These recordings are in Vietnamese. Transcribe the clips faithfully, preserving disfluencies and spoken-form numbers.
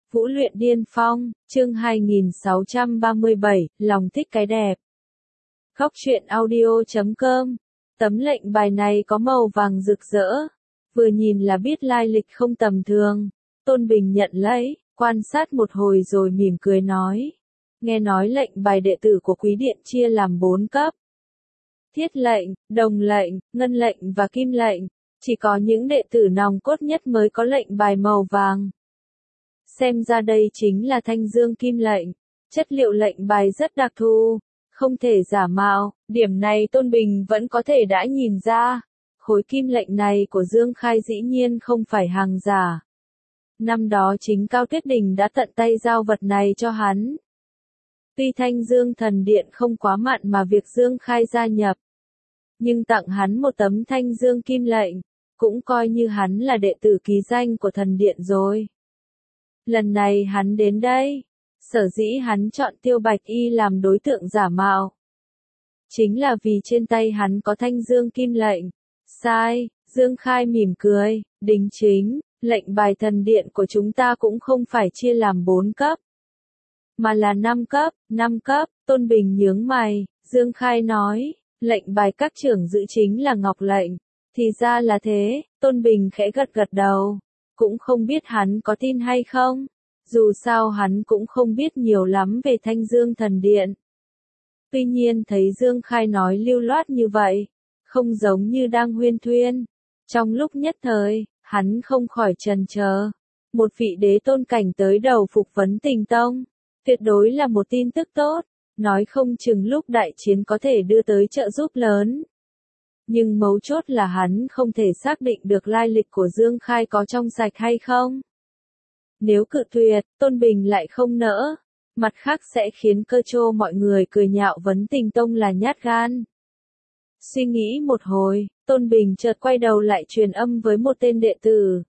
Vũ luyện điên phong, chương hai nghìn sáu trăm ba mươi bảy, lòng thích cái đẹp. Góc truyện audio chấm com. Tấm lệnh bài này có màu vàng rực rỡ, vừa nhìn là biết lai lịch không tầm thường. Tôn Bình nhận lấy, quan sát một hồi rồi mỉm cười nói. Nghe nói lệnh bài đệ tử của Quý Điện chia làm bốn cấp. Thiết lệnh, đồng lệnh, ngân lệnh và kim lệnh. Chỉ có những đệ tử nòng cốt nhất mới có lệnh bài màu vàng. Xem ra đây chính là thanh dương kim lệnh. Chất liệu lệnh bài rất đặc thù, không thể giả mạo. Điểm này Tôn Bình vẫn có thể đã nhìn ra. Khối kim lệnh này của Dương Khai dĩ nhiên không phải hàng giả. Năm đó chính Cao Tuyết Đình đã tận tay giao vật này cho hắn. Tuy Thanh Dương Thần Điện không quá mặn mà việc Dương Khai gia nhập, nhưng tặng hắn một tấm Thanh Dương kim lệnh, cũng coi như hắn là đệ tử ký danh của thần điện rồi. Lần này hắn đến đây, sở dĩ hắn chọn Tiêu Bạch Y làm đối tượng giả mạo, chính là vì trên tay hắn có Thanh Dương kim lệnh. Sai, Dương Khai mỉm cười, đính chính, lệnh bài thần điện của chúng ta cũng không phải chia làm bốn cấp, mà là năm cấp, năm cấp. Tôn Bình nhướng mày, Dương Khai nói, lệnh bài các trưởng giữ chính là ngọc lệnh. Thì ra là thế, Tôn Bình khẽ gật gật đầu, cũng không biết hắn có tin hay không, dù sao hắn cũng không biết nhiều lắm về Thanh Dương Thần Điện. Tuy nhiên thấy Dương Khai nói lưu loát như vậy, không giống như đang huyên thuyên, trong lúc nhất thời, hắn không khỏi chần chờ. Một vị đế tôn cảnh tới đầu phục vấn Tình Tông, tuyệt đối là một tin tức tốt, nói không chừng lúc đại chiến có thể đưa tới trợ giúp lớn. Nhưng mấu chốt là hắn không thể xác định được lai lịch của Dương Khai có trong sạch hay không. Nếu cự tuyệt, Tôn Bình lại không nỡ, mặt khác sẽ khiến cơ trô mọi người cười nhạo vấn Tình Tông là nhát gan. Suy nghĩ một hồi, Tôn Bình chợt quay đầu lại truyền âm với một tên đệ tử.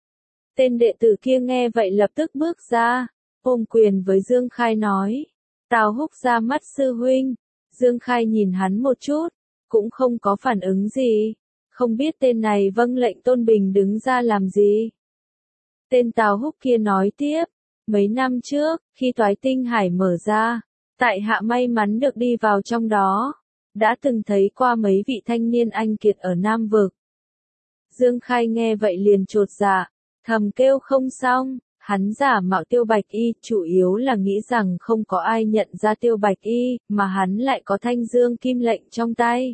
Tên đệ tử kia nghe vậy lập tức bước ra, ôm quyền với Dương Khai nói. Tào Húc ra mắt sư huynh. Dương Khai nhìn hắn một chút, cũng không có phản ứng gì, không biết tên này vâng lệnh Tôn Bình đứng ra làm gì. Tên Tào Húc kia nói tiếp, mấy năm trước, khi Toái Tinh Hải mở ra, tại hạ may mắn được đi vào trong đó, đã từng thấy qua mấy vị thanh niên anh kiệt ở Nam Vực. Dương Khai nghe vậy liền chột dạ, thầm kêu không xong, hắn giả mạo Tiêu Bạch Y, chủ yếu là nghĩ rằng không có ai nhận ra Tiêu Bạch Y, mà hắn lại có Thanh Dương kim lệnh trong tay.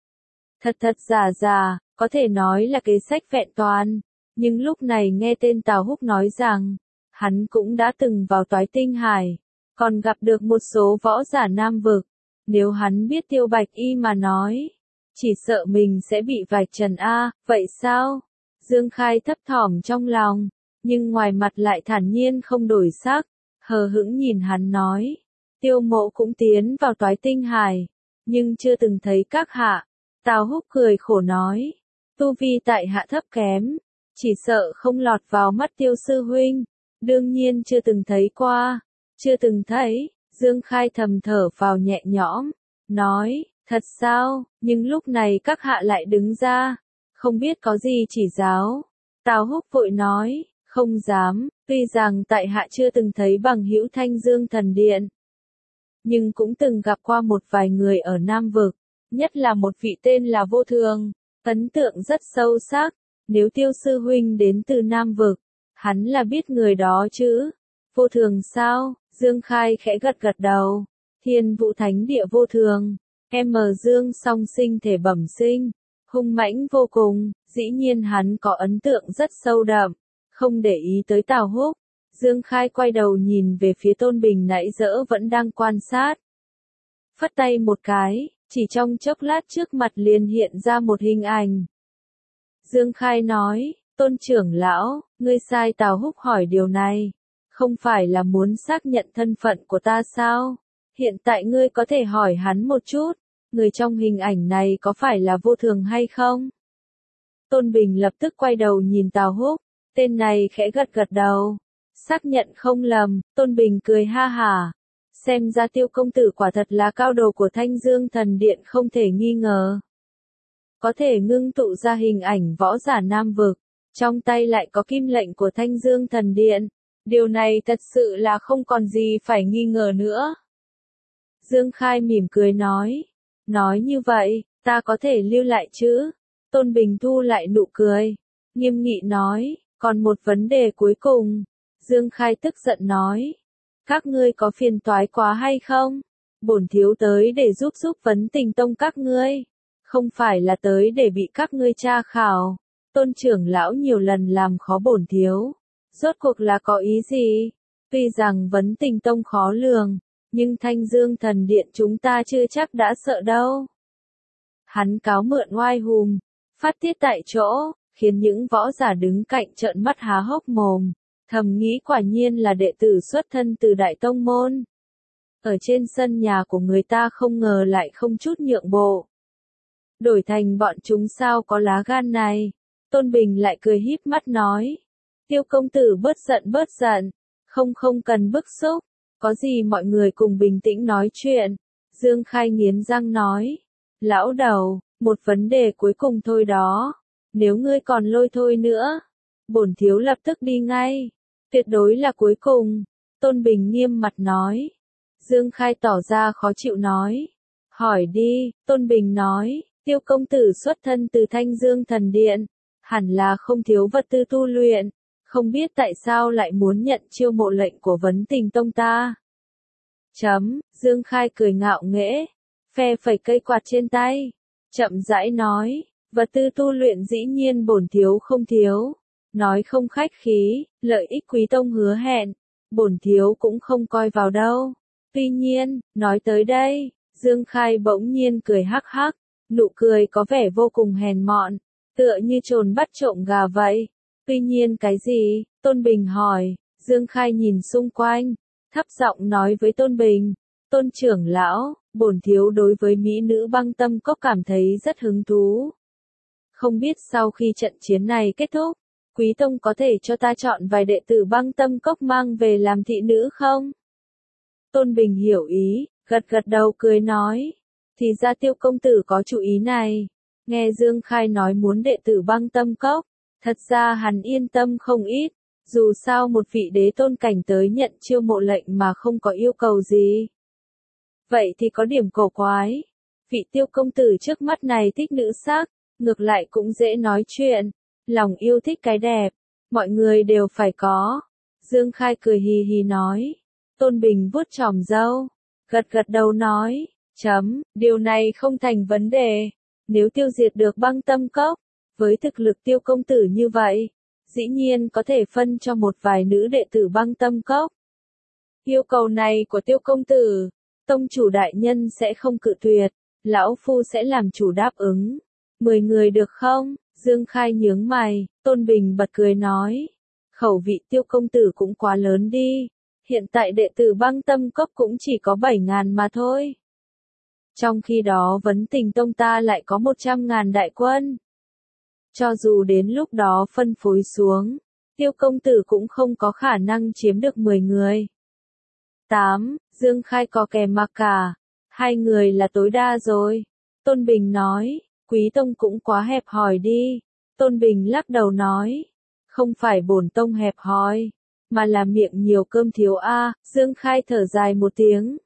Thật thật giả giả, có thể nói là kế sách vẹn toàn, nhưng lúc này nghe tên Tào Húc nói rằng, hắn cũng đã từng vào Toái Tinh Hải, còn gặp được một số võ giả Nam Vực. Nếu hắn biết Tiêu Bạch Y mà nói, chỉ sợ mình sẽ bị vạch trần a, vậy sao? Dương Khai thấp thỏm trong lòng, nhưng ngoài mặt lại thản nhiên không đổi sắc, hờ hững nhìn hắn nói, Tiêu Mộ cũng tiến vào Toái Tinh Hải, nhưng chưa từng thấy các hạ. Tào Húc cười khổ nói, tu vi tại hạ thấp kém, chỉ sợ không lọt vào mắt Tiêu sư huynh, đương nhiên chưa từng thấy qua, chưa từng thấy. Dương Khai thầm thở vào nhẹ nhõm, nói, thật sao, nhưng lúc này các hạ lại đứng ra, không biết có gì chỉ giáo. Tào Húc vội nói, không dám, tuy rằng tại hạ chưa từng thấy bằng hữu Thanh Dương Thần Điện, nhưng cũng từng gặp qua một vài người ở Nam Vực, nhất là một vị tên là Vô Thường, ấn tượng rất sâu sắc. Nếu Tiêu sư huynh đến từ Nam Vực, hắn là biết người đó chứ. Vô Thường sao? Dương Khai khẽ gật gật đầu. Thiên Vũ Thánh Địa Vô Thường, em Dương song sinh thể bẩm sinh, hung mãnh vô cùng, dĩ nhiên hắn có ấn tượng rất sâu đậm. Không để ý tới Tào Húc, Dương Khai quay đầu nhìn về phía Tôn Bình nãy giờ vẫn đang quan sát. Phất tay một cái, chỉ trong chốc lát trước mặt liền hiện ra một hình ảnh. Dương Khai nói, Tôn trưởng lão, ngươi sai Tào Húc hỏi điều này, không phải là muốn xác nhận thân phận của ta sao? Hiện tại ngươi có thể hỏi hắn một chút, người trong hình ảnh này có phải là Vô Thường hay không? Tôn Bình lập tức quay đầu nhìn Tào Húc, tên này khẽ gật gật đầu, xác nhận không lầm. Tôn Bình cười ha hả, xem ra Tiêu công tử quả thật là cao đồ của Thanh Dương Thần Điện không thể nghi ngờ. Có thể ngưng tụ ra hình ảnh võ giả Nam Vực, trong tay lại có kim lệnh của Thanh Dương Thần Điện. Điều này thật sự là không còn gì phải nghi ngờ nữa. Dương Khai mỉm cười nói. Nói như vậy, ta có thể lưu lại chứ? Tôn Bình thu lại nụ cười. Nghiêm nghị nói, còn một vấn đề cuối cùng. Dương Khai tức giận nói. Các ngươi có phiền toái quá hay không? Bổn thiếu tới để giúp giúp vấn tình tông các ngươi. Không phải là tới để bị các ngươi tra khảo. Tôn trưởng lão nhiều lần làm khó bổn thiếu. Rốt cuộc là có ý gì? Tuy rằng vấn tình tông khó lường, nhưng Thanh Dương thần điện chúng ta chưa chắc đã sợ đâu. Hắn cáo mượn oai hùng, phát tiết tại chỗ, khiến những võ giả đứng cạnh trợn mắt há hốc mồm, thầm nghĩ quả nhiên là đệ tử xuất thân từ đại tông môn. Ở trên sân nhà của người ta không ngờ lại không chút nhượng bộ. Đổi thành bọn chúng sao có lá gan này? Tôn Bình lại cười híp mắt nói. Tiêu công tử bớt giận bớt giận, không không cần bức xúc, có gì mọi người cùng bình tĩnh nói chuyện. Dương Khai nghiến răng nói. Lão đầu, một vấn đề cuối cùng thôi đó. Nếu ngươi còn lôi thôi nữa, bổn thiếu lập tức đi ngay. Tuyệt đối là cuối cùng. Tôn Bình nghiêm mặt nói. Dương Khai tỏ ra khó chịu nói. Hỏi đi, Tôn Bình nói. Tiêu công tử xuất thân từ Thanh Dương thần điện, hẳn là không thiếu vật tư tu luyện, không biết tại sao lại muốn nhận chiêu mộ lệnh của vấn tình tông ta. Chấm, Dương Khai cười ngạo nghễ, phe phẩy cây quạt trên tay, chậm rãi nói, vật tư tu luyện dĩ nhiên bổn thiếu không thiếu, nói không khách khí, lợi ích quý tông hứa hẹn, bổn thiếu cũng không coi vào đâu. Tuy nhiên, nói tới đây, Dương Khai bỗng nhiên cười hắc hắc. Nụ cười có vẻ vô cùng hèn mọn, tựa như trồn bắt trộm gà vậy. Tuy nhiên cái gì? Tôn Bình hỏi. Dương Khai nhìn xung quanh, thấp giọng nói với Tôn Bình. Tôn trưởng lão, bổn thiếu đối với mỹ nữ băng tâm cốc cảm thấy rất hứng thú. Không biết sau khi trận chiến này kết thúc, quý tông có thể cho ta chọn vài đệ tử băng tâm cốc mang về làm thị nữ không? Tôn Bình hiểu ý, gật gật đầu cười nói. Thì ra Tiêu công tử có chủ ý này. Nghe Dương Khai nói muốn đệ tử băng tâm cốc, thật ra hắn yên tâm không ít, dù sao một vị đế tôn cảnh tới nhận chiêu mộ lệnh mà không có yêu cầu gì. Vậy thì có điểm cổ quái. Vị Tiêu công tử trước mắt này thích nữ sắc, ngược lại cũng dễ nói chuyện, lòng yêu thích cái đẹp, mọi người đều phải có. Dương Khai cười hì hì nói. Tôn Bình vuốt chòm râu, gật gật đầu nói. Chấm, điều này không thành vấn đề. Nếu tiêu diệt được băng tâm cốc, với thực lực Tiêu công tử như vậy, dĩ nhiên có thể phân cho một vài nữ đệ tử băng tâm cốc. Yêu cầu này của Tiêu công tử, tông chủ đại nhân sẽ không cự tuyệt, lão phu sẽ làm chủ đáp ứng. Mười người được không? Dương Khai nhướng mày, Tôn Bình bật cười nói. Khẩu vị Tiêu công tử cũng quá lớn đi. Hiện tại đệ tử băng tâm cốc cũng chỉ có bảy ngàn mà thôi. Trong khi đó vấn tình tông ta lại có một trăm ngàn đại quân. Cho dù đến lúc đó phân phối xuống, Tiêu công tử cũng không có khả năng chiếm được mười người. tám. Dương Khai có kè mặc cả. Hai người là tối đa rồi. Tôn Bình nói, quý tông cũng quá hẹp hòi đi. Tôn Bình lắc đầu nói, không phải bổn tông hẹp hòi, mà là miệng nhiều cơm thiếu a. Dương Khai thở dài một tiếng.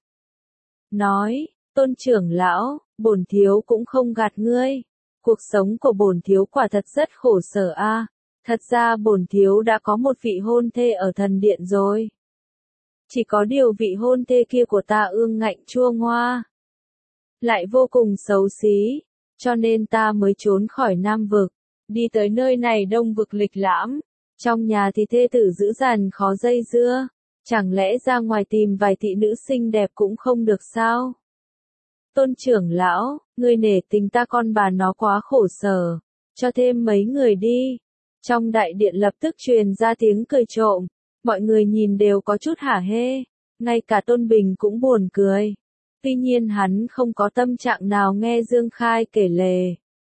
Nói, Tôn trưởng lão, bổn thiếu cũng không gạt ngươi. Cuộc sống của bổn thiếu quả thật rất khổ sở a. À. Thật ra bổn thiếu đã có một vị hôn thê ở thần điện rồi. Chỉ có điều vị hôn thê kia của ta ương ngạnh chua ngoa, lại vô cùng xấu xí, cho nên ta mới trốn khỏi Nam vực, đi tới nơi này Đông vực lịch lãm. Trong nhà thì thê tử dữ dằn khó dây dưa, chẳng lẽ ra ngoài tìm vài thị nữ xinh đẹp cũng không được sao? Tôn trưởng lão, ngươi nể tình ta con bà nó quá khổ sở, cho thêm mấy người đi. Trong đại điện lập tức truyền ra tiếng cười trộm, mọi người nhìn đều có chút hả hê, ngay cả Tôn Bình cũng buồn cười. Tuy nhiên hắn không có tâm trạng nào nghe Dương Khai kể lể.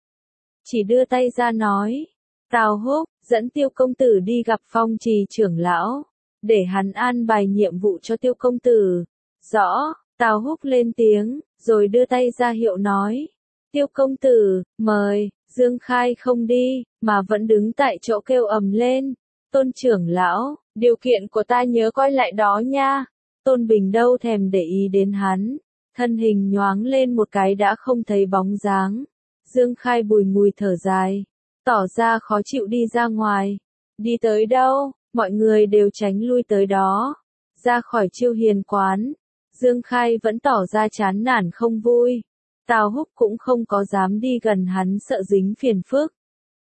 Chỉ đưa tay ra nói, Tào Húc, dẫn Tiêu công tử đi gặp Phong Trì trưởng lão, để hắn an bài nhiệm vụ cho Tiêu công tử. Rõ, Tào Húc lên tiếng, rồi đưa tay ra hiệu nói, Tiêu công tử, mời. Dương Khai không đi, mà vẫn đứng tại chỗ kêu ầm lên, Tôn trưởng lão, điều kiện của ta nhớ coi lại đó nha. Tôn Bình đâu thèm để ý đến hắn, thân hình nhoáng lên một cái đã không thấy bóng dáng. Dương Khai bùi ngùi thở dài, tỏ ra khó chịu đi ra ngoài. Đi tới đâu, mọi người đều tránh lui tới đó. Ra khỏi Chiêu Hiền quán, Dương Khai vẫn tỏ ra chán nản không vui. Tào Húc cũng không có dám đi gần hắn sợ dính phiền phức.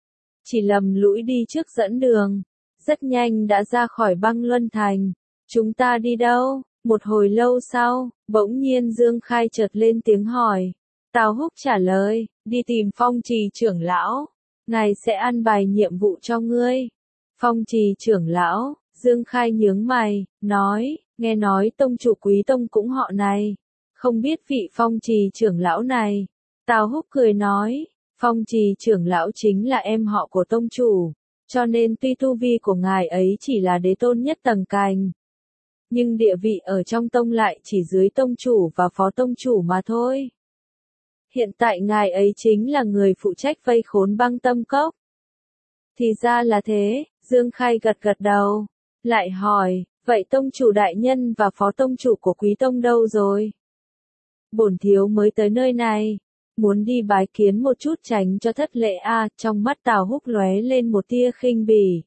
Chỉ lầm lũi đi trước dẫn đường. Rất nhanh đã ra khỏi Băng Luân Thành. Chúng ta đi đâu? Một hồi lâu sau, bỗng nhiên Dương Khai chợt lên tiếng hỏi. Tào Húc trả lời, đi tìm Phong Trì trưởng lão. Ngài sẽ an bài nhiệm vụ cho ngươi. Phong Trì trưởng lão, Dương Khai nhướng mày, nói, nghe nói tông chủ Quý Tông cũng họ này. Không biết vị Phong Trì trưởng lão này. Tào Húc cười nói, Phong Trì trưởng lão chính là em họ của tông chủ. Cho nên tuy tu vi của ngài ấy chỉ là đế tôn nhất tầng cành, nhưng địa vị ở trong tông lại chỉ dưới tông chủ và phó tông chủ mà thôi. Hiện tại ngài ấy chính là người phụ trách vây khốn Băng Tâm Cốc. Thì ra là thế, Dương Khai gật gật đầu, lại hỏi, vậy tông chủ đại nhân và phó tông chủ của Quý Tông đâu rồi? Bổn thiếu mới tới nơi này, muốn đi bái kiến một chút tránh cho thất lễ a. À, trong mắt Tào Húc lóe lên một tia khinh bỉ.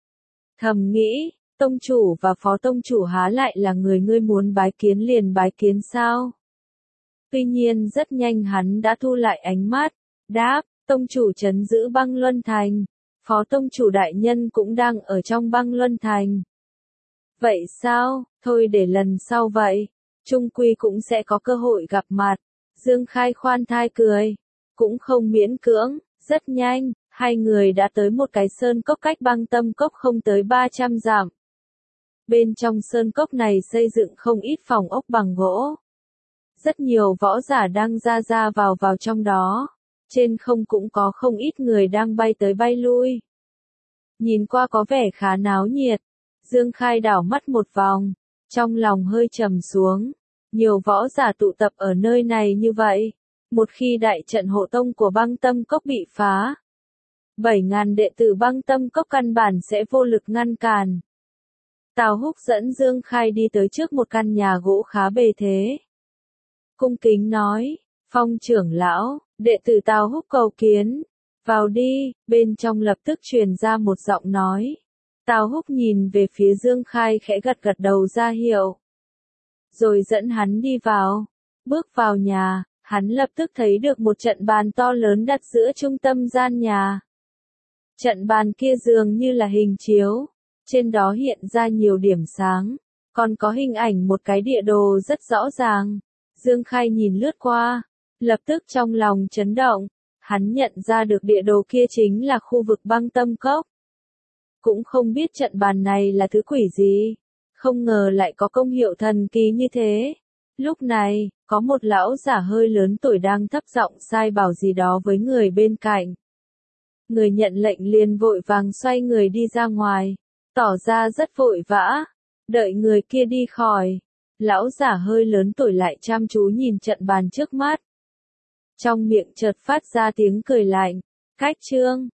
Thầm nghĩ, tông chủ và phó tông chủ há lại là người ngươi muốn bái kiến liền bái kiến sao? Tuy nhiên rất nhanh hắn đã thu lại ánh mắt, đáp, tông chủ trấn giữ Băng Luân Thành, phó tông chủ đại nhân cũng đang ở trong Băng Luân Thành. Vậy sao, thôi để lần sau vậy, chung quy cũng sẽ có cơ hội gặp mặt. Dương Khai khoan thai cười, cũng không miễn cưỡng, rất nhanh, hai người đã tới một cái sơn cốc cách Băng Tâm Cốc không tới ba trăm dặm. Bên trong sơn cốc này xây dựng không ít phòng ốc bằng gỗ. Rất nhiều võ giả đang ra ra vào vào trong đó. Trên không cũng có không ít người đang bay tới bay lui. Nhìn qua có vẻ khá náo nhiệt. Dương Khai đảo mắt một vòng, trong lòng hơi trầm xuống. Nhiều võ giả tụ tập ở nơi này như vậy. Một khi đại trận hộ tông của Băng Tâm Cốc bị phá, bảy ngàn đệ tử Băng Tâm Cốc căn bản sẽ vô lực ngăn cản. Tào Húc dẫn Dương Khai đi tới trước một căn nhà gỗ khá bề thế. Cung kính nói, Phong trưởng lão, đệ tử Tào Húc cầu kiến. Vào đi, bên trong lập tức truyền ra một giọng nói. Tào Húc nhìn về phía Dương Khai khẽ gật gật đầu ra hiệu. Rồi dẫn hắn đi vào. Bước vào nhà, hắn lập tức thấy được một trận bàn to lớn đặt giữa trung tâm gian nhà. Trận bàn kia dường như là hình chiếu. Trên đó hiện ra nhiều điểm sáng. Còn có hình ảnh một cái địa đồ rất rõ ràng. Dương Khai nhìn lướt qua. Lập tức trong lòng chấn động. Hắn nhận ra được địa đồ kia chính là khu vực Băng Tâm Cốc. Cũng không biết trận bàn này là thứ quỷ gì. Không ngờ lại có công hiệu thần kỳ như thế. Lúc này, có một lão giả hơi lớn tuổi đang thấp giọng sai bảo gì đó với người bên cạnh. Người nhận lệnh liền vội vàng xoay người đi ra ngoài. Tỏ ra rất vội vã. Đợi người kia đi khỏi. Lão giả hơi lớn tuổi lại chăm chú nhìn trận bàn trước mắt. Trong miệng chợt phát ra tiếng cười lạnh. Cách chương.